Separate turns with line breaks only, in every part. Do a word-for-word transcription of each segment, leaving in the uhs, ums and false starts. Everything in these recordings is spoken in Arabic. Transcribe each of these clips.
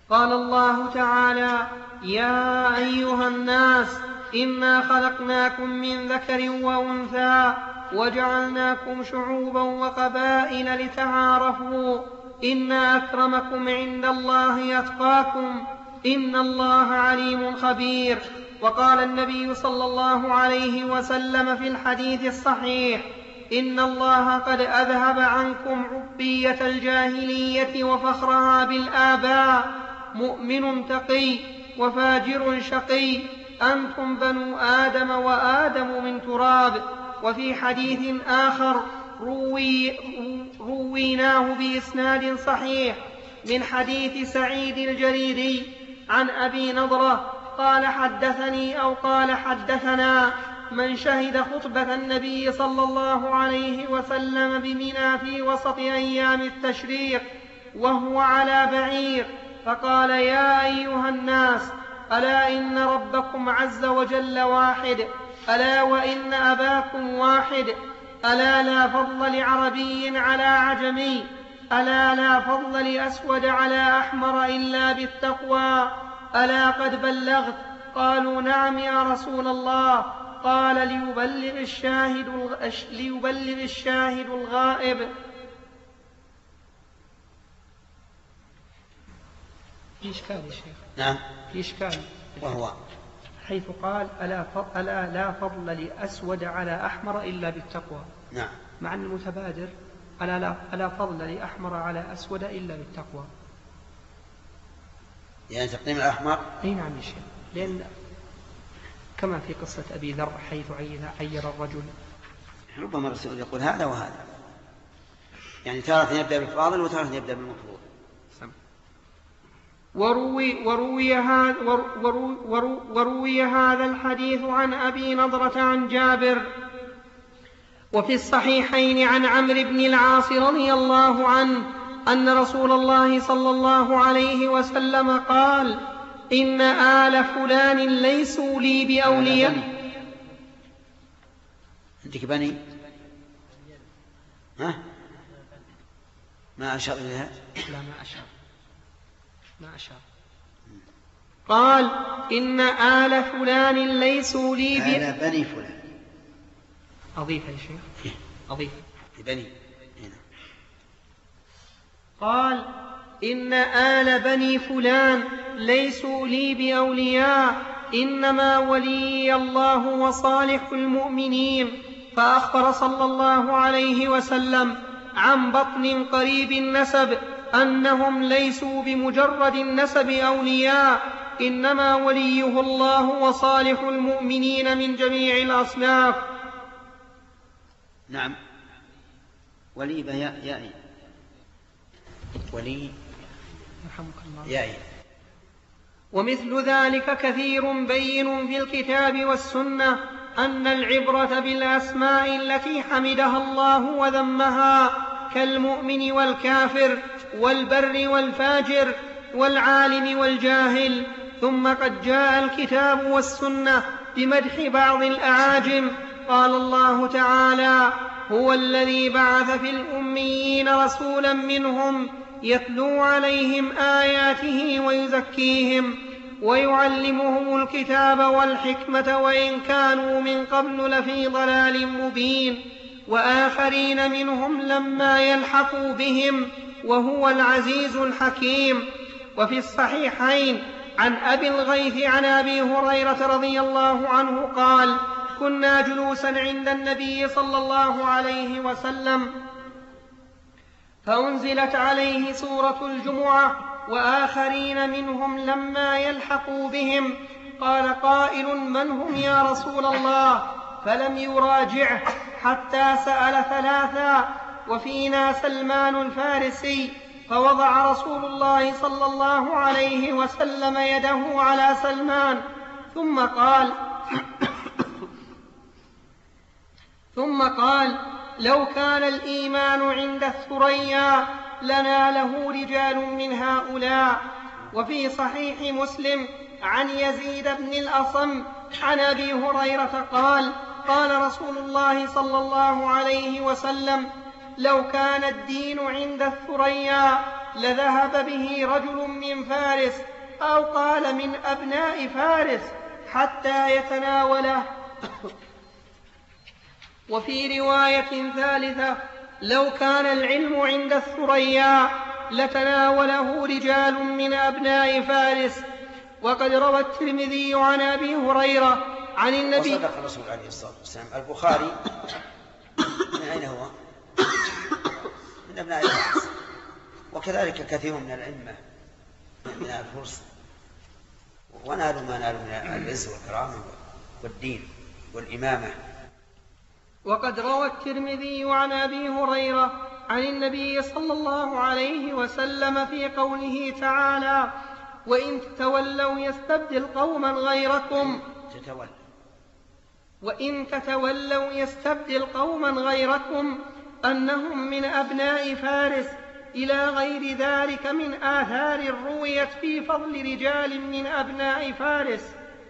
قال الله تعالى: يا أيها الناس إنا خلقناكم من ذكر وأنثى وجعلناكم شعوبا وقبائل لتعارفوا إن أكرمكم عند الله أتقاكم إن الله عليم خبير. وقال النبي صلى الله عليه وسلم في الحديث الصحيح: إن الله قد أذهب عنكم عبية الجاهلية وفخرها بالآباء، مؤمن تقي وفاجر شقي، أنتم بنو آدم وآدم من تراب. وفي حديث آخر روي رويناه بإسناد صحيح من حديث سعيد الجريري عن أبي نضرة قال: حدثني أو قال حدثنا من شهد خطبة النبي صلى الله عليه وسلم بمنى في وسط أيام التشريق وهو على بعير، فقال: يا أيها الناس، ألا إن ربكم عز وجل واحد، ألا وإن أباكم واحد، ألا لا فضل لعربي على عجمي، ألا لا فضل لأسود على أحمر إلا بالتقوى، ألا قد بلغت؟ قالوا: نعم يا رسول الله. قال: ليبلغ الشاهد, ليبلغ الشاهد الغائب. في إشكال يا شيخ.
نعم
في إشكال،
وهو
حيث قال: ألا, ألا لا فضل لأسود على أحمر إلا بالتقوى.
نعم.
مع أن المتبادر: ألا, لا ألا فضل لأحمر على أسود إلا بالتقوى.
يعني تقديم الأحمر.
أي نعم يا شيخ، لأن كما في قصة أبي ذر حيث عير الرجل.
ربما الرسول يقول هذا وهذا، يعني تارة يبدأ بالفاضل وتارة يبدأ بالمفروض.
وروي, وروي, هذا وروي, وروي, وروي هذا الحديث عن أبي نضرة عن جابر. وفي الصحيحين عن عمرو بن العاص رضي الله عنه أن رسول الله صلى الله عليه وسلم قال: إن آل فلان ليسوا لي بأولياء.
عندك بني؟ ها؟ ما أشار إليها؟
لا ما أشار ما أشار قال: إن آل فلان ليسوا لي
آل بني فلان.
أضيف يا شيخ، أضيف
بني.
قال: إن آل بني فلان ليسوا لي بأولياء، إنما ولي الله وصالح المؤمنين. فأخبر صلى الله عليه وسلم عن بطن قريب النسب أنهم ليسوا بمجرد النسب أولياء، إنما وليه الله وصالح المؤمنين من جميع الأصناف.
نعم. ولي بياء يائي ولي يائي.
ومثل ذلك كثير بين في الكتاب والسنة أن العبرة بالأسماء التي حمدها الله وذمها، كالمؤمن والكافر والبر والفاجر والعالم والجاهل. ثم قد جاء الكتاب والسنة بمدح بعض الأعاجم. قال الله تعالى: هو الذي بعث في الأميين رسولا منهم يتلو عليهم آياته ويزكيهم ويعلمهم الكتاب والحكمة وإن كانوا من قبل لفي ضلال مبين، وآخرين منهم لما يلحقوا بهم وهو العزيز الحكيم. وفي الصحيحين عن أبي الغيث عن أبي هريرة رضي الله عنه قال: كنا جلوسا عند النبي صلى الله عليه وسلم فأنزلت عليه سورة الجمعة وآخرين منهم لما يلحقوا بهم. قال قائل: من هم يا رسول الله؟ فلم يراجعه حتى سأل ثلاثا، وفينا سلمان الفارسي، فوضع رسول الله صلى الله عليه وسلم يده على سلمان ثم قال ثم قال: لو كان الإيمان عند الثريا لناله رجال من هؤلاء. وفي صحيح مسلم عن يزيد بن الأصم عن أبي هريرة قال: قال رسول الله صلى الله عليه وسلم: لو كان الدين عند الثريا لذهب به رجل من فارس أو قال من أبناء فارس حتى يتناوله. وفي رواية ثالثة لو كان العلم عند الثريا لتناوله رجال من أبناء فارس. وقد روى الترمذي عن أبي هريرة عن النبي.
وصدق الرسول عليه الصلاة والسلام. البخاري من أين هو؟ من أبناء فارس، وكذلك كثير من الأئمة من الفرس، ونالوا ما نالوا من العز والكرامة والدين والإمامة.
وقد روى الترمذي عن أبي هريرة عن النبي صلى الله عليه وسلم في قوله تعالى: وإن تتولوا يستبدل قوما غيركم
تتولى
وإن تتولوا يستبدل قوما غيركم أنهم من أبناء فارس إلى غير ذلك من آثار رويت في فضل رجال من أبناء فارس.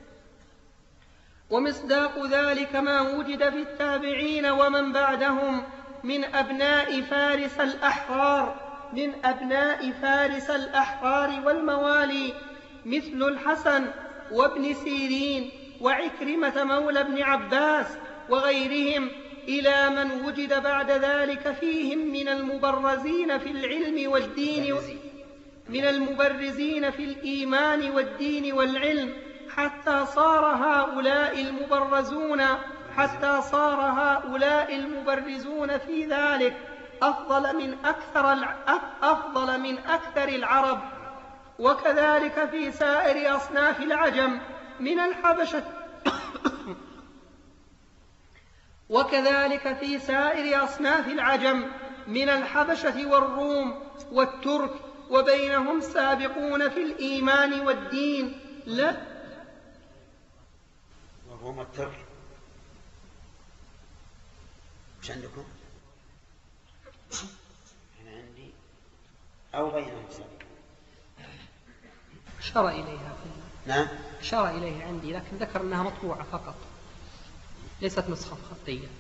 ومصداق ذلك ما وجد في التابعين ومن بعدهم من أبناء فارس الأحرار من أبناء فارس الأحرار والموالي، مثل الحسن وابن سيرين وعكرمة مولى ابن عباس وغيرهم، إلى من وجد بعد ذلك فيهم من المبرزين في العلم والدين من المبرزين في الإيمان والدين والعلم، حتى صار هؤلاء المبرزون حتى صار هؤلاء المبرزون في ذلك أفضل من أكثر أفضل من أكثر العرب. وكذلك في سائر أصناف العجم من الحبشة وكذلك في سائر أصناف العجم من الحبشة والروم والترك، وبينهم سابقون في الإيمان والدين. لا
والروم والترك مش عندكم؟ أنا عندي أو بينهم سابقون.
أشار إليها في
نعم
أشار إليها عندي، لكن ذكر أنها مطبوعة فقط ليست نسخة خطية.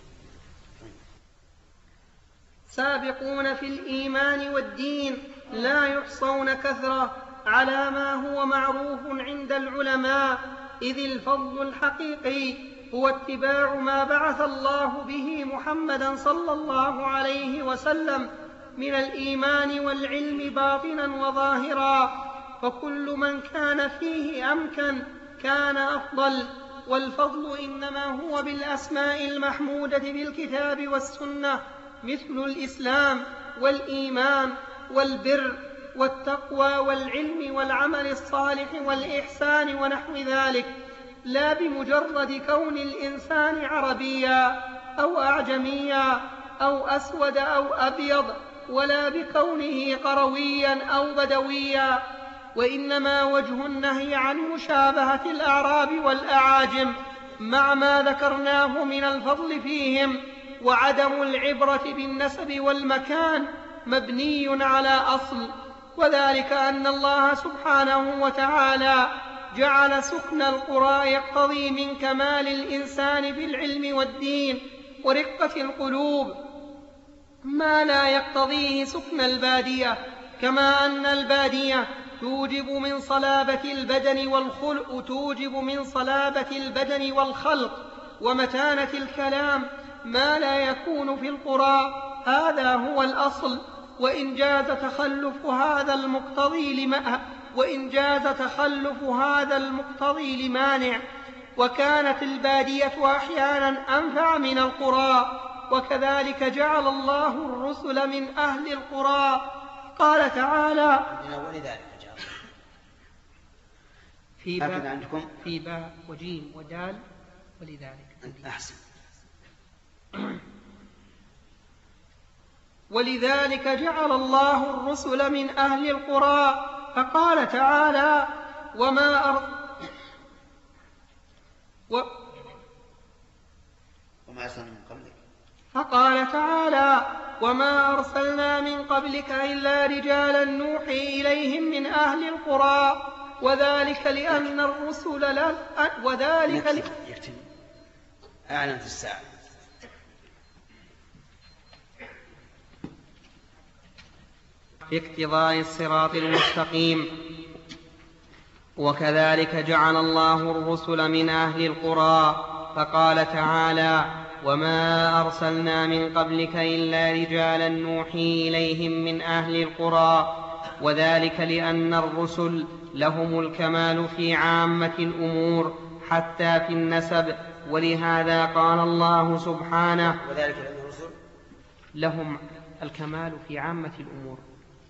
سابقون في الإيمان والدين لا يحصون كثرة على ما هو معروف عند العلماء، إذ الفضل الحقيقي هو اتباع ما بعث الله به محمدا صلى الله عليه وسلم من الإيمان والعلم باطنا وظاهرا، فكل من كان فيه أمكن كان أفضل. والفضل إنما هو بالأسماء المحمودة بالكتاب والسنة، مثل الإسلام والإيمان والبر والتقوى والعلم والعمل الصالح والإحسان ونحو ذلك، لا بمجرد كون الإنسان عربيا أو أعجميا أو أسود أو أبيض، ولا بكونه قرويا أو بدويا. وإنما وجه النهي عن مشابهة الأعراب والأعاجم مع ما ذكرناه من الفضل فيهم وعدم العبرة بالنسب والمكان مبني على أصل، وذلك أن الله سبحانه وتعالى جعل سكن القرى يقتضي من كمال الإنسان بالعلم والدين ورقة القلوب ما لا يقتضيه سكن البادية، كما أن البادية توجب من صلابة البدن والخلق توجب من صلابة البدن والخلق ومتانة الكلام ما لا يكون في القرى. هذا هو الأصل، وإن جاز تخلف هذا المقتضي لما وإن جاز تخلف هذا المقتضي لمانع، وكانت البادية أحيانا أنفع من القرى. وكذلك جعل الله الرسل من أهل القرى. قال تعالى في باء في باء وجيم ودال ولذلك
أحسن
ولذلك جعل الله الرسل من أهل القرى. فقال تعالى وما أر... و...
وما أرسلنا من قبلك.
فقال تعالى وما أرسلنا من قبلك إلا رجالا نوحي إليهم من أهل القرى، وذلك لأن الرسل لا وذلك ل...
أعلنت الساعة.
في اقتضاء الصراط المستقيم. وكذلك جعل الله الرسل من أهل القرى، فقال تعالى: وما أرسلنا من قبلك إلا رجالا نوحي إليهم من أهل القرى. وذلك لأن الرسل لهم الكمال في عامة الأمور حتى في النسب، ولهذا قال الله سبحانه:
وذلك لأن الرسل
لهم الكمال في عامة الأمور.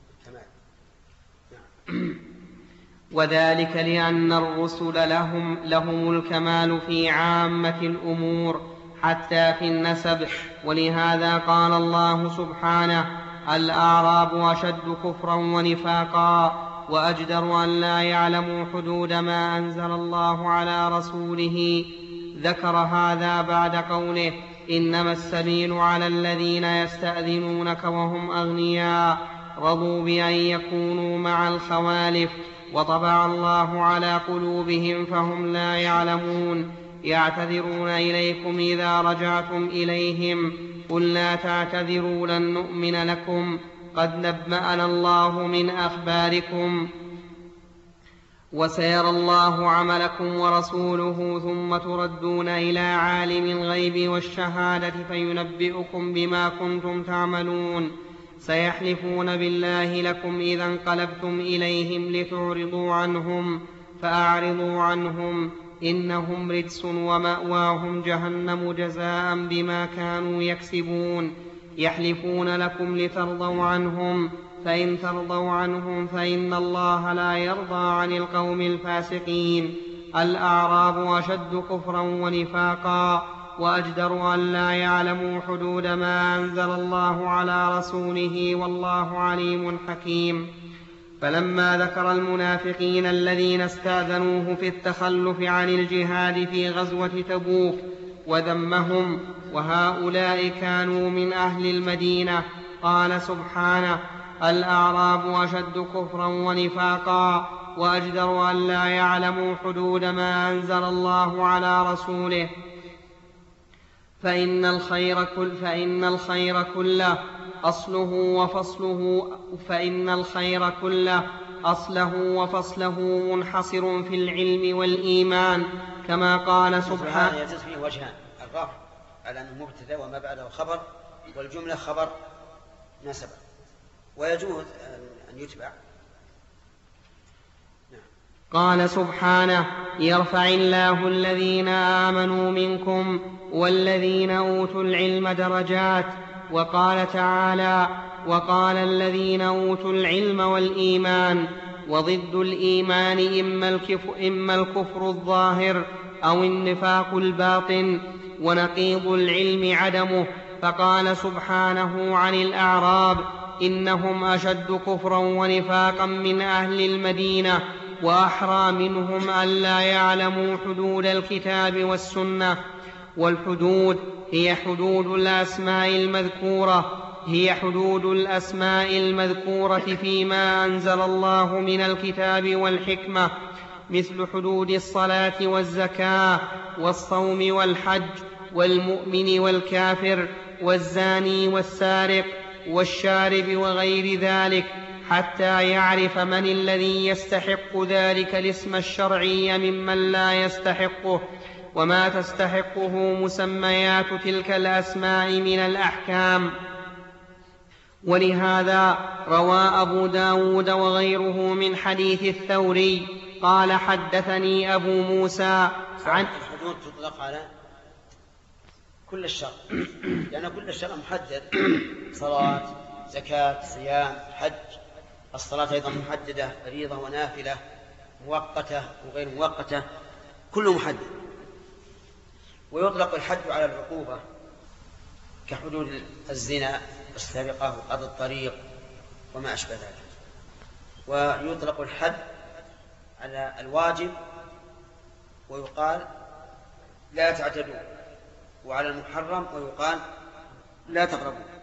وذلك لأن الرسل لهم, لهم الكمال في عامة الأمور حتى في النسب، ولهذا قال الله سبحانه: الأعراب أشد كفرا ونفاقا وأجدر أن لا يعلموا حدود ما أنزل الله على رسوله. ذكر هذا بعد قوله: إنما السبيل على الذين يستأذنونك وهم أغنياء رضوا بأن يكونوا مع الخوالف وطبع الله على قلوبهم فهم لا يعلمون. يعتذرون إليكم إذا رجعتم إليهم قل لا تعتذروا لن نؤمن لكم قد نبأنا الله من أخباركم وسيرى الله عملكم ورسوله ثم تردون إلى عالم الغيب والشهادة فينبئكم بما كنتم تعملون. سيحلفون بالله لكم إذا انقلبتم إليهم لتعرضوا عنهم فأعرضوا عنهم إنهم رجس ومأواهم جهنم جزاء بما كانوا يكسبون. يحلفون لكم لترضوا عنهم فإن ترضوا عنهم فإن الله لا يرضى عن القوم الفاسقين. الأعراب أشد كفرا ونفاقا وأجدر أن لا يعلموا حدود ما أنزل الله على رسوله والله عليم حكيم. فلما ذكر المنافقين الذين استأذنوه في التخلف عن الجهاد في غزوة تبوك وذمهم وهؤلاء كانوا من أهل المدينة قال سبحانه: الأعراب أشد كفرا ونفاقا وأجدر أن لا يعلموا حدود ما أنزل الله على رسوله فإن الخير كل فإن الخير كله أصله وفصله فإن الخير كله أصله وفصله منحصر في العلم والإيمان كما قال سبحانه.
هذا يجوز فيه وجهان: الرفع على أنه مبتدأ وما بعده خبر، والجملة خبر نسبة، ويجوز أن يتبع.
قال سبحانه: يرفع الله الذين آمنوا منكم والذين أوتوا العلم درجات. وقال تعالى: وقال الذين أوتوا العلم والإيمان. وضد الإيمان إما الكفر, إما الكفر الظاهر أو النفاق الباطن، ونقيض العلم عدمه. فقال سبحانه عن الأعراب: إنهم أشد كفرا ونفاقا من أهل المدينة وأحرى منهم أن لا يعلموا حدود الكتاب والسنة. والحدود هي حدود الأسماء المذكورة هي حدود الأسماء المذكورة فيما أنزل الله من الكتاب والحكمة، مثل حدود الصلاة والزكاة والصوم والحج والمؤمن والكافر والزاني والسارق والشارب وغير ذلك، حتى يعرف من الذي يستحق ذلك الاسم الشرعي ممن لا يستحقه، وما تستحقه مسميات تلك الأسماء من الأحكام. ولهذا روى أبو داود وغيره من حديث الثوري قال: حدثني أبو موسى عن
الحدود تطلق على كل الشرع، لأن كل الشرع محدد: صلاة، زكاة، صيام، حج. الصلاة أيضا محددة: فريضة ونافلة، مؤقتة وغير مؤقتة، كله محدد. ويطلق الحد على العقوبة كحدود الزنا، السرقة، وقطع الطريق وما أشبه ذلك. ويطلق الحد على الواجب ويقال لا تعتدوا، وعلى المحرم ويقال لا تقربوا.